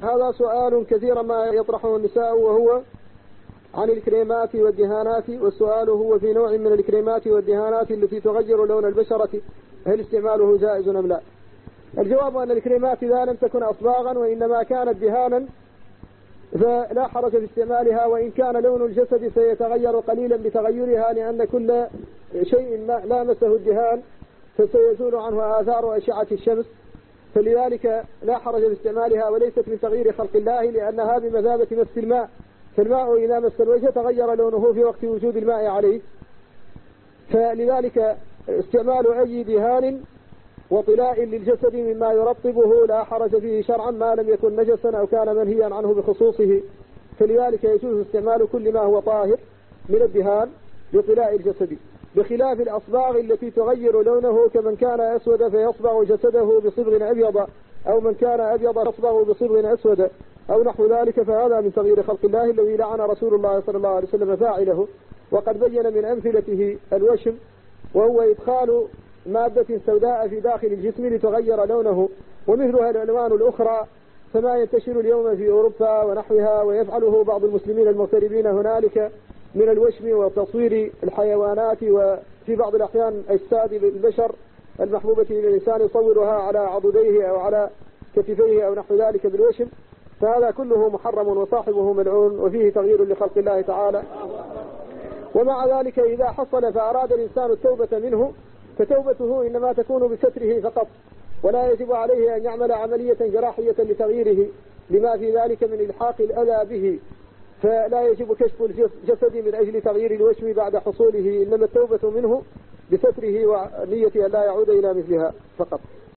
هذا سؤال كثيرا ما يطرحه النساء، وهو عن الكريمات والدهانات، والسؤال هو في نوع من الكريمات والدهانات التي تغير لون البشرة، هل استعماله جائز أم لا؟ الجواب أن الكريمات إذا لم تكن أصباغا وإنما كانت دهانا فلا حرج في استعمالها، وإن كان لون الجسد سيتغير قليلا بتغيرها، لأن كل شيء لامسه الدهان فسيزول عنه آثار أشعة الشمس، فلذلك لا حرج في استعمالها، وليست من تغيير خلق الله، لأنها بمثابة مس الماء، فالماء إذا مس الوجه تغير لونه في وقت وجود الماء عليه، فلذلك استعمال أي دهان وطلاء للجسد مما يرطبه لا حرج فيه شرعا ما لم يكن نجسا أو كان منهيا عنه بخصوصه، فلذلك يجوز استعمال كل ما هو طاهر من الدهان لطلاء الجسد، بخلاف الأصباغ التي تغير لونه، كمن كان أسود فيصبغ جسده بصبغ أبيض، أو من كان أبيض يصبغ بصبغ أسود أو نحو ذلك، فهذا من تغيير خلق الله الذي لعن رسول الله صلى الله عليه وسلم فاعله. وقد بين من أمثلته الوشم، وهو إدخال مادة سوداء في داخل الجسم لتغير لونه، ومثلها الألوان الأخرى فما ينتشر اليوم في أوروبا ونحوها، ويفعله بعض المسلمين المغتربين هنالك من الوشم وتصوير الحيوانات، وفي بعض الأحيان أجساد البشر المحبوبة للإنسان يصورها على عضديه أو على كتفيه أو نحو ذلك بالوشم، فهذا كله محرم وصاحبه ملعون وفيه تغيير لخلق الله تعالى. ومع ذلك إذا حصل فأراد الإنسان التوبة منه، فتوبته إنما تكون بستره فقط، ولا يجب عليه أن يعمل عملية جراحية لتغييره لما في ذلك من إلحاق الأذى به، فلا يجب كشف الجسد من أجل تغيير الوشم بعد حصوله، إنما التوبة منه بستره ونية أن لا يعود إلى مثلها فقط.